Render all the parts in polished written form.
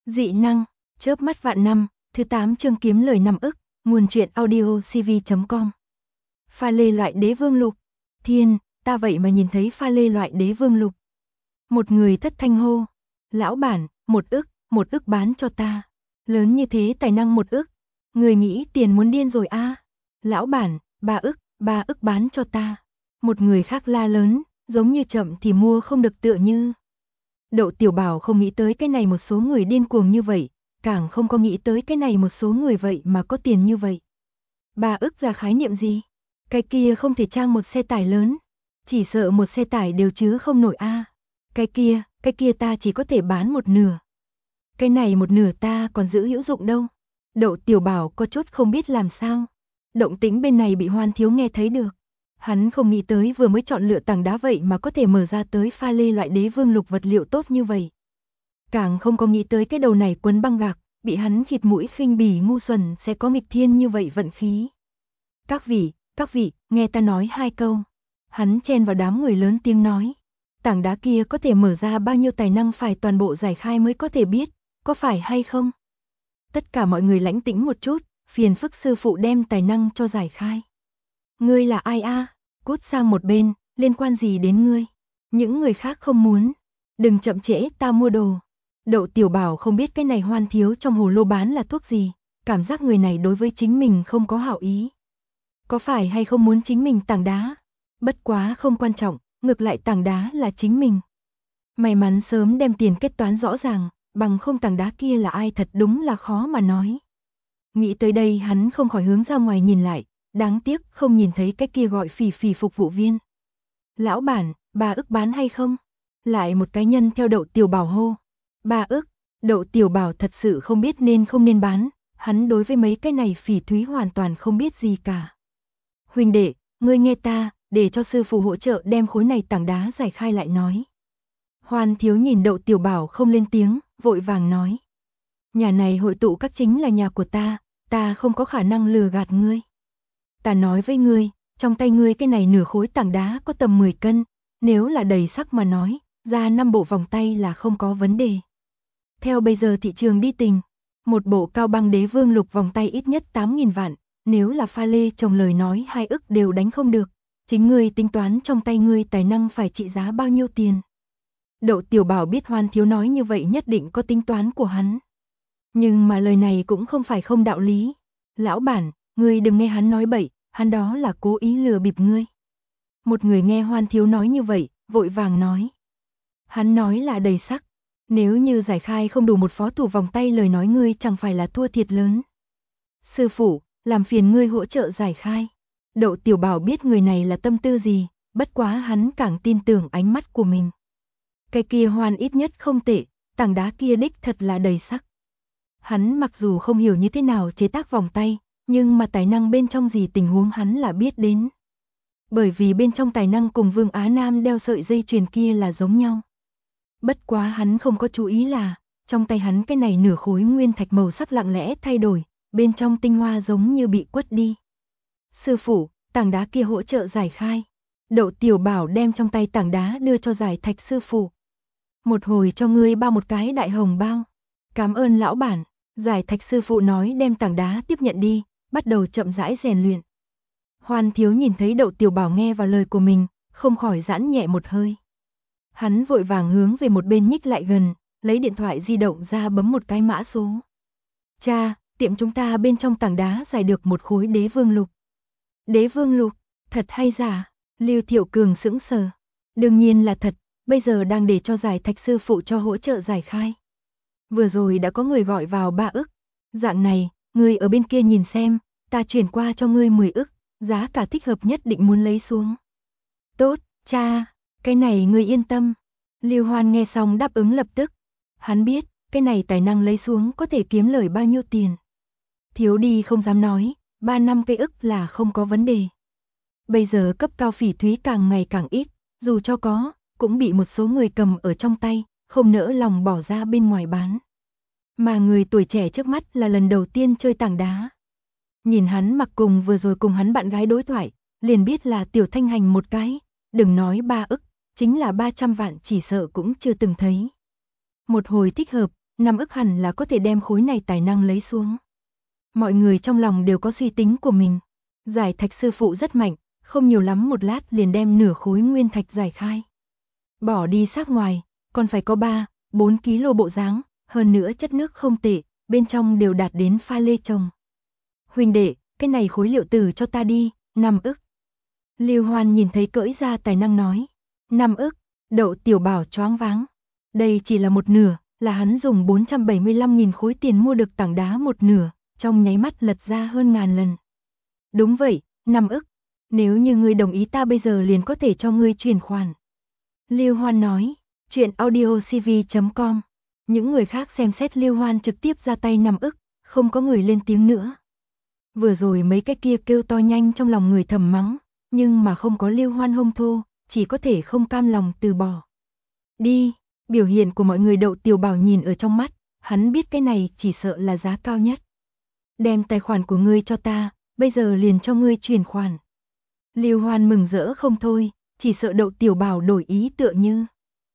Dị năng, chớp mắt vạn năm, thứ 8 chương kiếm lời 5 ức, nguồn truyện audio cv.com. Pha lê loại đế vương lục. Thiên, ta vậy mà nhìn thấy pha lê loại đế vương lục. Một người thất thanh hô. Lão bản, 1 ức bán cho ta. Lớn như thế tài năng 1 ức. Người nghĩ tiền muốn điên rồi a. Lão bản, 3 ức bán cho ta. Một người khác la lớn, giống như chậm thì mua không được tựa như. Đậu Tiểu Bảo không nghĩ tới cái này một số người điên cuồng như vậy, càng không có nghĩ tới cái này một số người vậy mà có tiền như vậy. 3 ức là khái niệm gì? Cái kia không thể trang một xe tải lớn, chỉ sợ một xe tải đều chứa không nổi a. Cái kia ta chỉ có thể bán một nửa. Cái này một nửa ta còn giữ hữu dụng đâu. Đậu Tiểu Bảo có chút không biết làm sao. Động tĩnh bên này bị Hoan Thiếu nghe thấy được. Hắn không nghĩ tới vừa mới chọn lựa tảng đá vậy mà có thể mở ra tới pha lê loại đế vương lục vật liệu tốt như vậy. Càng không có nghĩ tới cái đầu này quấn băng gạc, bị hắn khịt mũi khinh bỉ ngu xuẩn sẽ có nghịch thiên như vậy vận khí. Các vị, nghe ta nói 2 câu. Hắn chen vào đám người lớn tiếng nói. Tảng đá kia có thể mở ra bao nhiêu tài năng phải toàn bộ giải khai mới có thể biết, có phải hay không? Tất cả mọi người lãnh tĩnh một chút, phiền phức sư phụ đem tài năng cho giải khai. Ngươi là ai a? Cút sang một bên, liên quan gì đến ngươi? Những người khác không muốn. Đừng chậm trễ, ta mua đồ. Đậu Tiểu Bảo không biết cái này Hoan Thiếu trong hồ lô bán là thuốc gì, cảm giác người này đối với chính mình không có hảo ý. Có phải hay không muốn chính mình tảng đá? Bất quá không quan trọng, ngược lại tảng đá là chính mình. May mắn sớm đem tiền kết toán rõ ràng, bằng không tảng đá kia là ai thật đúng là khó mà nói. Nghĩ tới đây hắn không khỏi hướng ra ngoài nhìn lại, đáng tiếc không nhìn thấy cái kia gọi Phỉ Phỉ phục vụ viên. Lão bản, 3 ức bán hay không? Lại một cái nhân theo Đậu Tiểu Bảo hô. 3 ức, Đậu Tiểu Bảo thật sự không biết nên không nên bán, hắn đối với mấy cái này phỉ thúy hoàn toàn không biết gì cả. Huynh đệ, ngươi nghe ta, để cho sư phụ hỗ trợ đem khối này tảng đá giải khai lại nói. Hoan Thiếu nhìn Đậu Tiểu Bảo không lên tiếng, vội vàng nói. Nhà này hội tụ các chính là nhà của ta không có khả năng lừa gạt ngươi. Ta nói với ngươi, trong tay ngươi cái này nửa khối tảng đá có tầm 10 cân, nếu là đầy sắc mà nói, ra 5 bộ vòng tay là không có vấn đề. Theo bây giờ thị trường đi tình, một bộ cao băng đế vương lục vòng tay ít nhất 8.000 vạn, nếu là pha lê trồng lời nói 2 ức đều đánh không được, chính ngươi tính toán trong tay ngươi tài năng phải trị giá bao nhiêu tiền. Đậu Tiểu Bảo biết Hoan Thiếu nói như vậy nhất định có tính toán của hắn. Nhưng mà lời này cũng không phải không đạo lý. Lão bản, ngươi đừng nghe hắn nói bậy, hắn đó là cố ý lừa bịp ngươi. Một người nghe Hoan Thiếu nói như vậy, vội vàng nói. Hắn nói là đầy sắc. Nếu như giải khai không đủ một phó thủ vòng tay lời nói ngươi chẳng phải là thua thiệt lớn. Sư phụ, làm phiền ngươi hỗ trợ giải khai. Đậu Tiểu Bảo biết người này là tâm tư gì, bất quá hắn càng tin tưởng ánh mắt của mình. Cái kia Hoan ít nhất không tệ, tảng đá kia đích thật là đầy sắc. Hắn mặc dù không hiểu như thế nào chế tác vòng tay, nhưng mà tài năng bên trong gì tình huống hắn là biết đến. Bởi vì bên trong tài năng cùng Vương Á Nam đeo sợi dây chuyền kia là giống nhau. Bất quá hắn không có chú ý là, trong tay hắn cái này nửa khối nguyên thạch màu sắc lặng lẽ thay đổi, bên trong tinh hoa giống như bị quất đi. Sư phụ, tảng đá kia hỗ trợ giải khai. Đậu Tiểu Bảo đem trong tay tảng đá đưa cho giải thạch sư phụ. Một hồi cho ngươi bao một cái đại hồng bao. Cảm ơn lão bản. Giải thạch sư phụ nói đem tảng đá tiếp nhận đi, bắt đầu chậm rãi rèn luyện. Hoan Thiếu nhìn thấy Đậu Tiểu Bảo nghe vào lời của mình, không khỏi giãn nhẹ một hơi. Hắn vội vàng hướng về một bên nhích lại gần, lấy điện thoại di động ra bấm một cái mã số. Cha, tiệm chúng ta bên trong tảng đá giải được một khối đế vương lục. Đế vương lục, thật hay giả? Lưu Thiệu Cường sững sờ. Đương nhiên là thật, bây giờ đang để cho giải thạch sư phụ cho hỗ trợ giải khai. Vừa rồi đã có người gọi vào 3 ức. Dạng này, ngươi ở bên kia nhìn xem, ta chuyển qua cho ngươi 10 ức, giá cả thích hợp nhất định muốn lấy xuống. Tốt, cha, cái này ngươi yên tâm. Lưu Hoan nghe xong đáp ứng lập tức. Hắn biết, cái này tài năng lấy xuống có thể kiếm lời bao nhiêu tiền. Thiếu đi không dám nói, 3 năm cây ức là không có vấn đề. Bây giờ cấp cao phỉ thúy càng ngày càng ít, dù cho có, cũng bị một số người cầm ở trong tay, không nỡ lòng bỏ ra bên ngoài bán. Mà người tuổi trẻ trước mắt là lần đầu tiên chơi tảng đá. Nhìn hắn mặc cùng vừa rồi cùng hắn bạn gái đối thoại, liền biết là Tiểu Thanh Hành một cái, đừng nói 3 ức, chính là 300 vạn chỉ sợ cũng chưa từng thấy. Một hồi thích hợp, 5 ức hẳn là có thể đem khối này tài năng lấy xuống. Mọi người trong lòng đều có suy tính của mình. Giải thạch sư phụ rất mạnh, không nhiều lắm một lát liền đem nửa khối nguyên thạch giải khai. Bỏ đi xác ngoài, còn phải có 3-4 kg bộ dáng, hơn nữa chất nước không tệ, bên trong đều đạt đến pha lê trồng. Huynh đệ, cái này khối liệu tử cho ta đi, 5 ức. Lưu Hoan nhìn thấy cỡi ra tài năng nói. 5 ức, Đậu Tiểu Bảo choáng váng. Đây chỉ là một nửa, là hắn dùng 475.000 khối tiền mua được tảng đá một nửa, trong nháy mắt lật ra hơn ngàn lần. Đúng vậy, 5 ức. Nếu như ngươi đồng ý ta bây giờ liền có thể cho ngươi chuyển khoản. Lưu Hoan nói, chuyện audiocv.com. Những người khác xem xét Lưu Hoan trực tiếp ra tay 5 ức, không có người lên tiếng nữa. Vừa rồi mấy cái kia kêu to nhanh trong lòng người thầm mắng, nhưng mà không có Lưu Hoan hông thô, chỉ có thể không cam lòng từ bỏ. Đi, biểu hiện của mọi người Đậu Tiểu Bảo nhìn ở trong mắt, hắn biết cái này chỉ sợ là giá cao nhất. Đem tài khoản của ngươi cho ta, bây giờ liền cho ngươi chuyển khoản. Lưu Hoan mừng rỡ không thôi, chỉ sợ Đậu Tiểu Bảo đổi ý tựa như.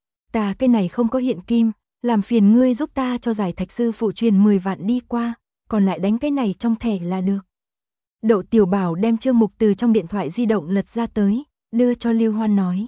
Ta cái này không có hiện kim, làm phiền ngươi giúp ta cho giải thạch sư phụ truyền 10 vạn đi qua, còn lại đánh cái này trong thẻ là được. Đậu Tiểu Bảo đem chương mục từ trong điện thoại di động lật ra tới, đưa cho Lưu Hoan nói.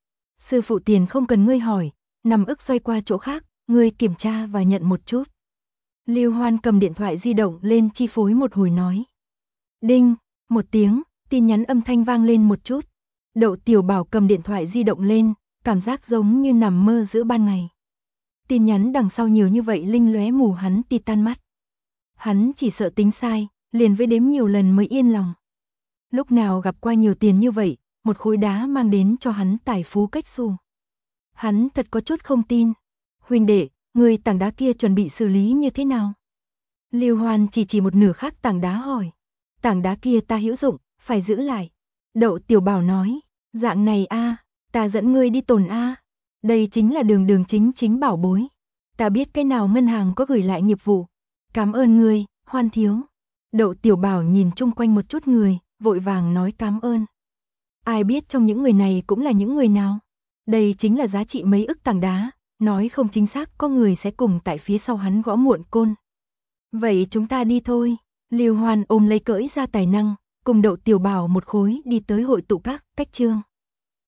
Sư phụ tiền không cần ngươi hỏi, 5 ức xoay qua chỗ khác, ngươi kiểm tra và nhận một chút. Lưu Hoan cầm điện thoại di động lên chi phối một hồi nói. Đinh, một tiếng, tin nhắn âm thanh vang lên một chút. Đậu Tiểu Bảo cầm điện thoại di động lên, cảm giác giống như nằm mơ giữa ban ngày. Tin nhắn đằng sau nhiều như vậy linh lóe mù hắn tịt tan mắt. Hắn chỉ sợ tính sai, liền với đếm nhiều lần mới yên lòng. Lúc nào gặp qua nhiều tiền như vậy, một khối đá mang đến cho hắn tài phú cách xù. Hắn thật có chút không tin. Huynh đệ, người tảng đá kia chuẩn bị xử lý như thế nào? Lưu Hoan chỉ một nửa khác tảng đá hỏi. Tảng đá kia ta hữu dụng, phải giữ lại. Đậu Tiểu Bảo nói, dạng này a, ta dẫn ngươi đi tồn a. Đây chính là đường chính bảo bối. Ta biết cái nào ngân hàng có gửi lại nghiệp vụ. Cảm ơn ngươi, Hoan thiếu. Đậu Tiểu Bảo nhìn chung quanh một chút người, vội vàng nói cảm ơn. Ai biết trong những người này cũng là những người nào? Đây chính là giá trị mấy ức tảng đá, nói không chính xác có người sẽ cùng tại phía sau hắn gõ muộn côn. Vậy chúng ta đi thôi. Lưu Hoan ôm lấy cỡi ra tài năng, cùng Đậu Tiểu Bảo một khối đi tới hội tụ các cách chương.